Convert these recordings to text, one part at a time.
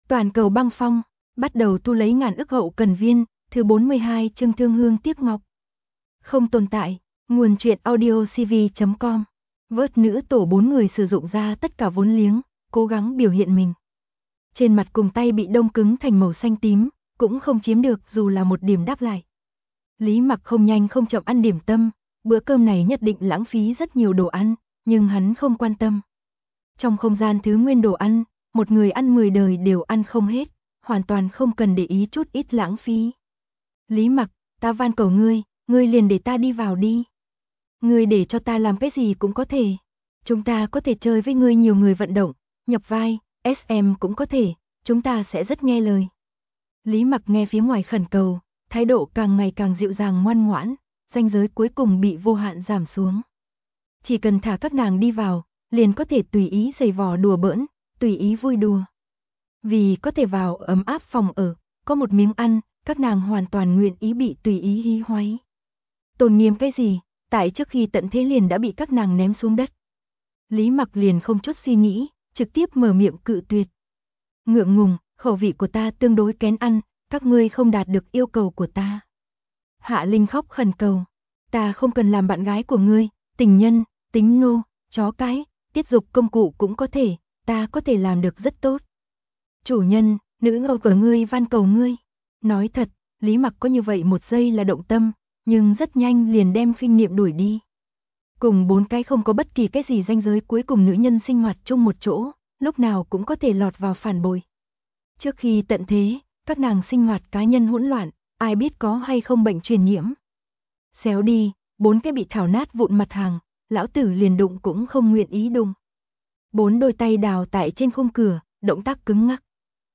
Toàn cầu băng phong, bắt đầu thu lấy ngàn ức hậu cần viên, thứ 42 chương Thương Hương Tiếc Ngọc. Không tồn tại, nguồn truyện audio cv.com. Vớt nữ tổ 4 người sử dụng ra tất cả vốn liếng, cố gắng biểu hiện mình. Trên mặt cùng tay bị đông cứng thành màu xanh tím, cũng không chiếm được dù là một điểm đáp lại. Lý Mặc không nhanh không chậm ăn điểm tâm, bữa cơm này nhất định lãng phí rất nhiều đồ ăn, nhưng hắn không quan tâm. Trong không gian thứ nguyên đồ ăn, một người ăn 10 đời đều ăn không hết, hoàn toàn không cần để ý chút ít lãng phí. Lý Mặc, ta van cầu ngươi liền để ta đi vào đi. Ngươi để cho ta làm cái gì cũng có thể. Chúng ta có thể chơi với ngươi nhiều người vận động, nhập vai, SM cũng có thể, chúng ta sẽ rất nghe lời. Lý Mặc nghe phía ngoài khẩn cầu, thái độ càng ngày càng dịu dàng ngoan ngoãn, ranh giới cuối cùng bị vô hạn giảm xuống. Chỉ cần thả các nàng đi vào, liền có thể tùy ý giày vò đùa bỡn, tùy ý vui đùa. Vì có thể vào ấm áp phòng ở, có một miếng ăn, các nàng hoàn toàn nguyện ý bị tùy ý hí hoáy. Tôn nghiêm cái gì, tại trước khi tận thế liền đã bị các nàng ném xuống đất. Lý Mặc liền không chút suy nghĩ, trực tiếp mở miệng cự tuyệt. Ngượng ngùng, khẩu vị của ta tương đối kén ăn, các ngươi không đạt được yêu cầu của ta. Hạ Linh khóc khẩn cầu, ta không cần làm bạn gái của ngươi, tình nhân, tính nô, chó cái, tiết dục công cụ cũng có thể, ta có thể làm được rất tốt. Chủ nhân, nữ ngầu của ngươi van cầu ngươi. Nói thật, Lý Mặc có như vậy một giây là động tâm, nhưng rất nhanh liền đem khinh niệm đuổi đi. Cùng 4 cái không có bất kỳ cái gì ranh giới cuối cùng nữ nhân sinh hoạt chung một chỗ, lúc nào cũng có thể lọt vào phản bội. Trước khi tận thế, các nàng sinh hoạt cá nhân hỗn loạn, ai biết có hay không bệnh truyền nhiễm. Xéo đi, 4 cái bị thảo nát vụn mặt hàng, lão tử liền đụng cũng không nguyện ý đụng. 4 đôi tay đào tại trên khung cửa, động tác cứng ngắc.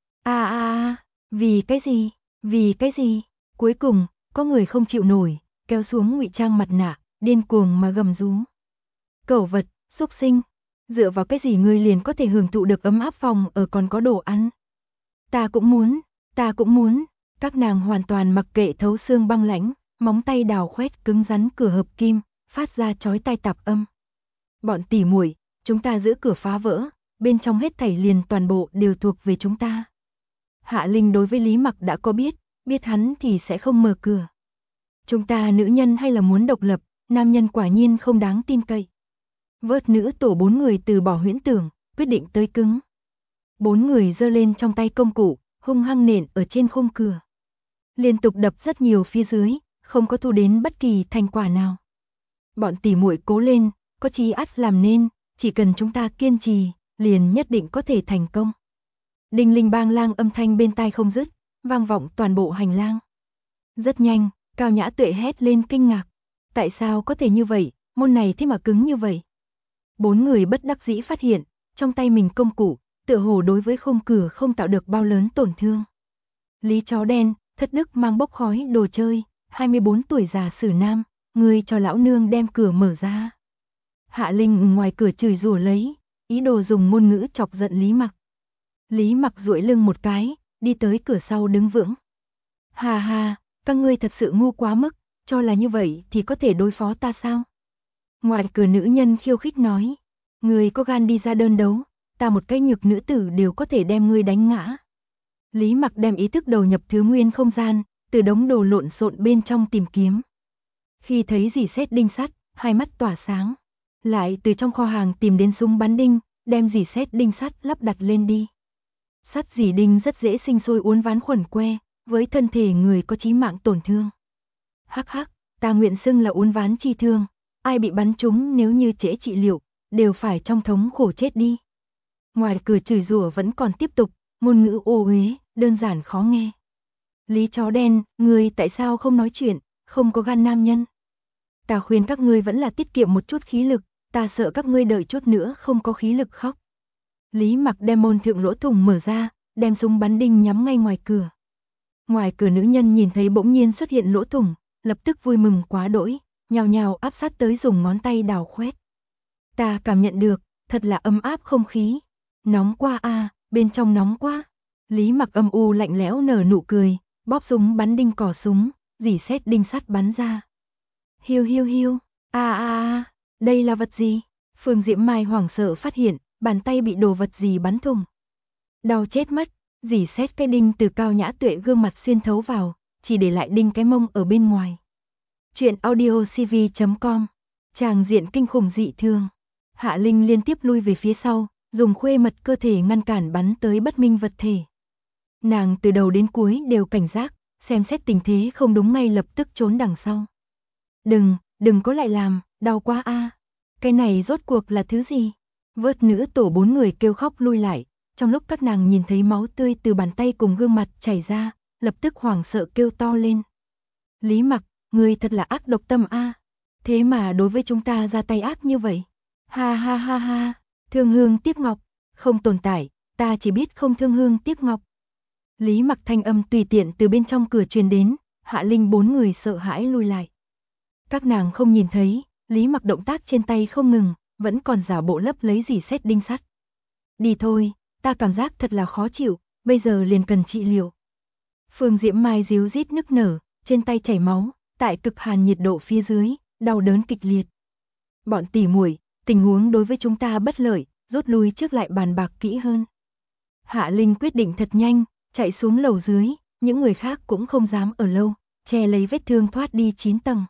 Vì cái gì? Cuối cùng, có người không chịu nổi, kéo xuống ngụy trang mặt nạ, điên cuồng mà gầm rú. Cẩu vật, xúc sinh, dựa vào cái gì ngươi liền có thể hưởng thụ được ấm áp phòng ở còn có đồ ăn? Ta cũng muốn, các nàng hoàn toàn mặc kệ thấu xương băng lãnh, móng tay đào khoét cứng rắn cửa hợp kim, phát ra chói tai tạp âm. Bọn tỉ muội, chúng ta giữ cửa phá vỡ, bên trong hết thảy liền toàn bộ đều thuộc về chúng ta. Hạ Linh đối với Lý Mặc đã có biết hắn thì sẽ không mở cửa. Chúng ta nữ nhân hay là muốn độc lập, nam nhân quả nhiên không đáng tin cậy. Vớt nữ tổ 4 người từ bỏ huyễn tưởng, quyết định tới cứng. 4 người giơ lên trong tay công cụ, hung hăng nện ở trên khung cửa. Liên tục đập rất nhiều phía dưới, không có thu đến bất kỳ thành quả nào. Bọn tỉ muội cố lên, có chí ắt làm nên, chỉ cần chúng ta kiên trì, liền nhất định có thể thành công. Đinh linh bang lang âm thanh bên tai không dứt, vang vọng toàn bộ hành lang. Rất nhanh, Cao Nhã Tuệ hét lên kinh ngạc. Tại sao có thể như vậy, môn này thế mà cứng như vậy? 4 người bất đắc dĩ phát hiện, trong tay mình công cụ, tựa hồ đối với khung cửa không tạo được bao lớn tổn thương. Lý chó đen, thất đức mang bốc khói đồ chơi, 24 tuổi già sử nam, ngươi cho lão nương đem cửa mở ra. Hạ Linh ngoài cửa chửi rủa lấy, ý đồ dùng ngôn ngữ chọc giận Lý Mặc. Lý Mặc duỗi lưng một cái, đi tới cửa sau đứng vững. Hà hà, các ngươi thật sự ngu quá mức, cho là như vậy thì có thể đối phó ta sao? Ngoài cửa nữ nhân khiêu khích nói, ngươi có gan đi ra đơn đấu, ta một cái nhược nữ tử đều có thể đem ngươi đánh ngã. Lý Mặc đem ý thức đầu nhập thứ nguyên không gian, từ đống đồ lộn xộn bên trong tìm kiếm. Khi thấy dì xét đinh sắt, hai mắt tỏa sáng, lại từ trong kho hàng tìm đến súng bắn đinh, đem dì xét đinh sắt lắp đặt lên đi. Sắt dì đinh rất dễ sinh sôi uốn ván khuẩn que, với thân thể người có chí mạng tổn thương. Hắc hắc, ta nguyện xưng là uốn ván chi thương, ai bị bắn trúng nếu như trễ trị liệu, đều phải trong thống khổ chết đi. Ngoài cửa chửi rủa vẫn còn tiếp tục, ngôn ngữ ô uế, đơn giản khó nghe. Lý chó đen, ngươi tại sao không nói chuyện, không có gan nam nhân? Ta khuyên các ngươi vẫn là tiết kiệm một chút khí lực, ta sợ các ngươi đợi chút nữa không có khí lực khóc. Lý Mặc đem môn thượng lỗ thủng mở ra, đem súng bắn đinh nhắm ngay ngoài cửa. Ngoài cửa nữ nhân nhìn thấy bỗng nhiên xuất hiện lỗ thủng, lập tức vui mừng quá đỗi, nhào nhào áp sát tới dùng ngón tay đào khoét. Ta cảm nhận được, thật là ấm áp không khí. Nóng quá a, bên trong nóng quá. Lý Mặc âm u lạnh lẽo nở nụ cười, bóp súng bắn đinh cò súng, dỉ xét đinh sắt bắn ra. Hiu hiu hiu, đây là vật gì? Phương Diễm Mai hoảng sợ phát hiện, bàn tay bị đồ vật gì bắn thủng. Đau chết mất, Dì xét cái đinh từ Cao Nhã Tuệ gương mặt xuyên thấu vào, chỉ để lại đinh cái mông ở bên ngoài. Chuyện audiocv.com. Tràng diện kinh khủng dị thường. Hạ Linh liên tiếp lui về phía sau, dùng khuê mật cơ thể ngăn cản bắn tới bất minh vật thể. Nàng từ đầu đến cuối đều cảnh giác, xem xét tình thế không đúng ngay lập tức trốn đằng sau. Đừng có lại làm, đau quá a. Cái này rốt cuộc là thứ gì? Vớt nữ tổ 4 người kêu khóc lui lại, trong lúc các nàng nhìn thấy máu tươi từ bàn tay cùng gương mặt chảy ra, lập tức hoảng sợ kêu to lên. Lý Mặc, ngươi thật là ác độc tâm a. Thế mà đối với chúng ta ra tay ác như vậy. Ha ha ha ha, Thương Hương Tiếc Ngọc, không tồn tại, ta chỉ biết không thương hương tiếc ngọc. Lý Mặc thanh âm tùy tiện từ bên trong cửa truyền đến, Hạ Linh 4 người sợ hãi lui lại. Các nàng không nhìn thấy, Lý Mặc động tác trên tay không ngừng, vẫn còn giả bộ lấp lấy dỉ xét đinh sắt. Đi thôi, ta cảm giác thật là khó chịu, bây giờ liền cần trị liệu. Phương Diễm Mai díu rít nức nở, trên tay chảy máu, tại cực hàn nhiệt độ phía dưới, đau đớn kịch liệt. Bọn tỉ muội, tình huống đối với chúng ta bất lợi, rút lui trước lại bàn bạc kỹ hơn. Hạ Linh quyết định thật nhanh, chạy xuống lầu dưới, những người khác cũng không dám ở lâu, che lấy vết thương thoát đi 9 tầng.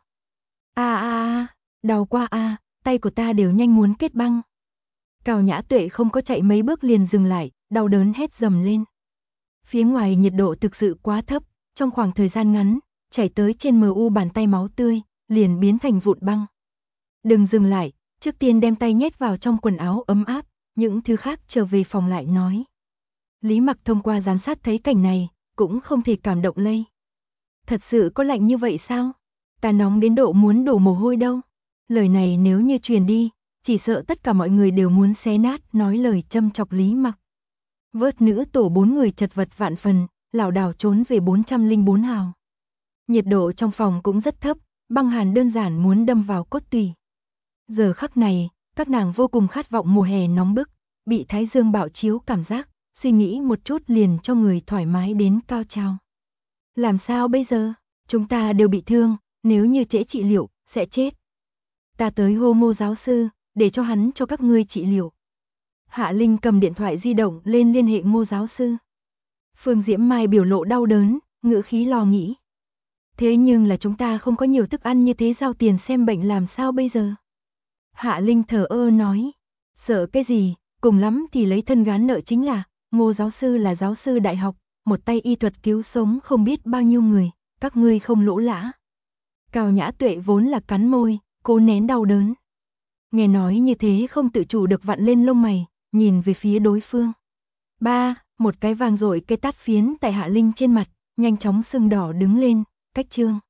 Đau quá a, tay của ta đều nhanh muốn kết băng. Cao Nhã Tuệ không có chạy mấy bước liền dừng lại, đau đớn hét dầm lên. Phía ngoài nhiệt độ thực sự quá thấp, trong khoảng thời gian ngắn, chảy tới trên MU bàn tay máu tươi, liền biến thành vụn băng. Đừng dừng lại, trước tiên đem tay nhét vào trong quần áo ấm áp, những thứ khác trở về phòng lại nói. Lý Mặc thông qua giám sát thấy cảnh này, cũng không thể cảm động lây. Thật sự có lạnh như vậy sao? Ta nóng đến độ muốn đổ mồ hôi đâu. Lời này nếu như truyền đi, chỉ sợ tất cả mọi người đều muốn xé nát nói lời châm chọc Lý Mặc. Vớt nữ tổ 4 người chật vật vạn phần, lảo đảo trốn về 404 hào. Nhiệt độ trong phòng cũng rất thấp, băng hàn đơn giản muốn đâm vào cốt tủy. Giờ khắc này, các nàng vô cùng khát vọng mùa hè nóng bức, bị thái dương bạo chiếu cảm giác, suy nghĩ một chút liền cho người thoải mái đến cao trào. Làm sao bây giờ? Chúng ta đều bị thương, nếu như trễ trị liệu, sẽ chết. Ta tới hô Ngô giáo sư, để cho hắn cho các ngươi trị liệu. Hạ Linh cầm điện thoại di động lên liên hệ Ngô giáo sư. Phương Diễm Mai biểu lộ đau đớn, ngữ khí lo nghĩ. Thế nhưng là chúng ta không có nhiều thức ăn như thế, giao tiền xem bệnh làm sao bây giờ? Hạ Linh thờ ơ nói. Sợ cái gì, cùng lắm thì lấy thân gán nợ chính là, Ngô giáo sư là giáo sư đại học, một tay y thuật cứu sống không biết bao nhiêu người, các ngươi không lỗ lã. Cao Nhã Tuệ vốn là cắn môi, cố nén đau đớn. Nghe nói như thế không tự chủ được vặn lên lông mày, nhìn về phía đối phương. Một cái vàng rội cây tát phiến tại Hạ Linh trên mặt, nhanh chóng sưng đỏ đứng lên, cách chương.